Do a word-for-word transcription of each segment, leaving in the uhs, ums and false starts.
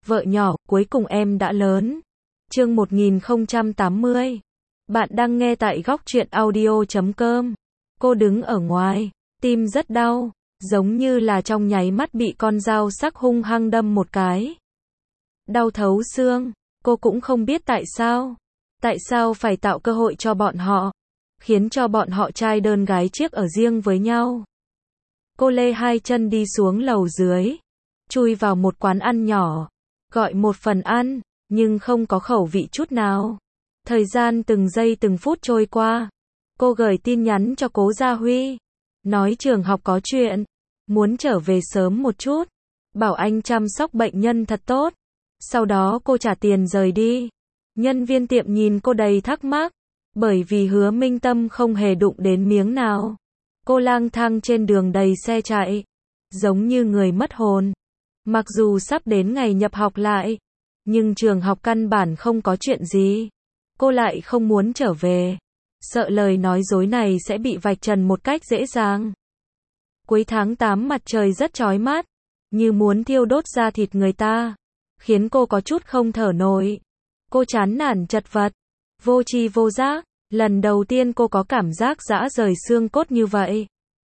Vợ nhỏ, cuối cùng em đã lớn. Chương một nghìn không trăm tám mươi. Bạn đang nghe tại góc truyện audio chấm com. Cô đứng ở ngoài, tim rất đau, giống như là trong nháy mắt bị con dao sắc hung hăng đâm một cái. Đau thấu xương, cô cũng không biết tại sao. Tại sao phải tạo cơ hội cho bọn họ, khiến cho bọn họ trai đơn gái chiếc ở riêng với nhau. Cô lê hai chân đi xuống lầu dưới, chui vào một quán ăn nhỏ, gọi một phần ăn, nhưng không có khẩu vị chút nào. Thời gian từng giây từng phút trôi qua, cô gửi tin nhắn cho Cố Gia Huy, nói trường học có chuyện, muốn trở về sớm một chút, bảo anh chăm sóc bệnh nhân thật tốt. Sau đó cô trả tiền rời đi. Nhân viên tiệm nhìn cô đầy thắc mắc, bởi vì Hứa Minh Tâm không hề đụng đến miếng nào. Cô lang thang trên đường đầy xe chạy, giống như người mất hồn. Mặc dù sắp đến ngày nhập học lại, nhưng trường học căn bản không có chuyện gì. Cô lại không muốn trở về, sợ lời nói dối này sẽ bị vạch trần một cách dễ dàng. Cuối tháng tám mặt trời rất chói mắt, như muốn thiêu đốt da thịt người ta, khiến cô có chút không thở nổi. Cô chán nản chật vật, vô tri vô giác, lần đầu tiên cô có cảm giác rã rời xương cốt như vậy.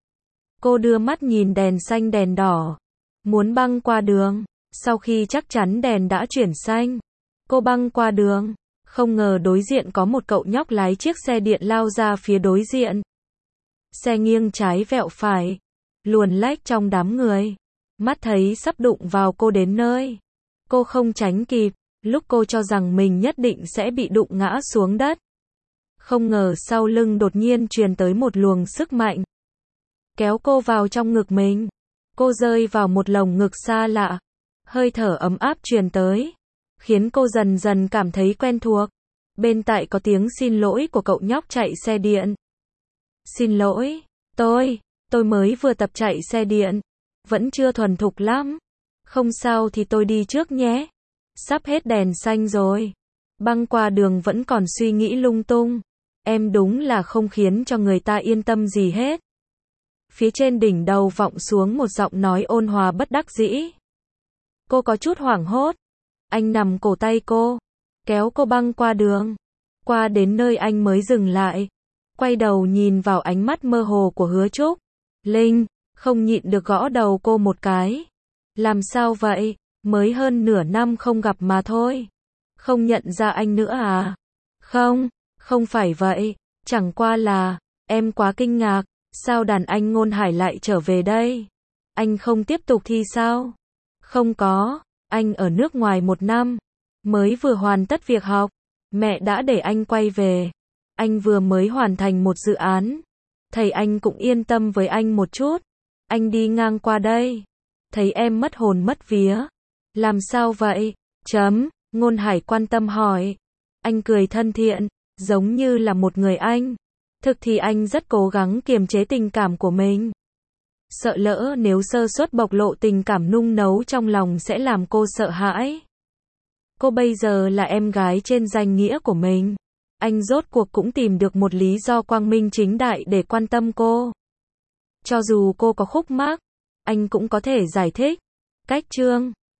Cô đưa mắt nhìn đèn xanh đèn đỏ, muốn băng qua đường. Sau khi chắc chắn đèn đã chuyển xanh, cô băng qua đường, không ngờ đối diện có một cậu nhóc lái chiếc xe điện lao ra phía đối diện. Xe nghiêng trái vẹo phải, luồn lách trong đám người, mắt thấy sắp đụng vào cô đến nơi. Cô không tránh kịp, lúc cô cho rằng mình nhất định sẽ bị đụng ngã xuống đất. Không ngờ sau lưng đột nhiên truyền tới một luồng sức mạnh, kéo cô vào trong ngực mình. Cô rơi vào một lồng ngực xa lạ, hơi thở ấm áp truyền tới, khiến cô dần dần cảm thấy quen thuộc. Bên tai có tiếng xin lỗi của cậu nhóc chạy xe điện. Xin lỗi, tôi, tôi mới vừa tập chạy xe điện, vẫn chưa thuần thục lắm. Không sao thì tôi đi trước nhé. Sắp hết đèn xanh rồi. Băng qua đường vẫn còn suy nghĩ lung tung. Em đúng là không khiến cho người ta yên tâm gì hết. Phía trên đỉnh đầu vọng xuống một giọng nói ôn hòa bất đắc dĩ. Cô có chút hoảng hốt. Anh nằm cổ tay cô, kéo cô băng qua đường. Qua đến nơi anh mới dừng lại, quay đầu nhìn vào ánh mắt mơ hồ của Hứa Trúc. Linh, không nhịn được gõ đầu cô một cái. Làm sao vậy? Mới hơn nửa năm không gặp mà thôi. Không nhận ra anh nữa à? Không, không phải vậy. Chẳng qua là, em quá kinh ngạc. Sao đàn anh Ngôn Hải lại trở về đây? Anh không tiếp tục thi sao? Không có, anh ở nước ngoài một năm, mới vừa hoàn tất việc học, mẹ đã để anh quay về. Anh vừa mới hoàn thành một dự án, thầy anh cũng yên tâm với anh một chút. Anh đi ngang qua đây, thấy em mất hồn mất vía. Làm sao vậy? Chấm, Ngôn Hải quan tâm hỏi. Anh cười thân thiện, giống như là một người anh. Thực thì anh rất cố gắng kiềm chế tình cảm của mình. Sợ lỡ nếu sơ suất bộc lộ tình cảm nung nấu trong lòng sẽ làm cô sợ hãi. Cô bây giờ là em gái trên danh nghĩa của mình. Anh rốt cuộc cũng tìm được một lý do quang minh chính đại để quan tâm cô. Cho dù cô có khúc mắc, anh cũng có thể giải thích. Cách chương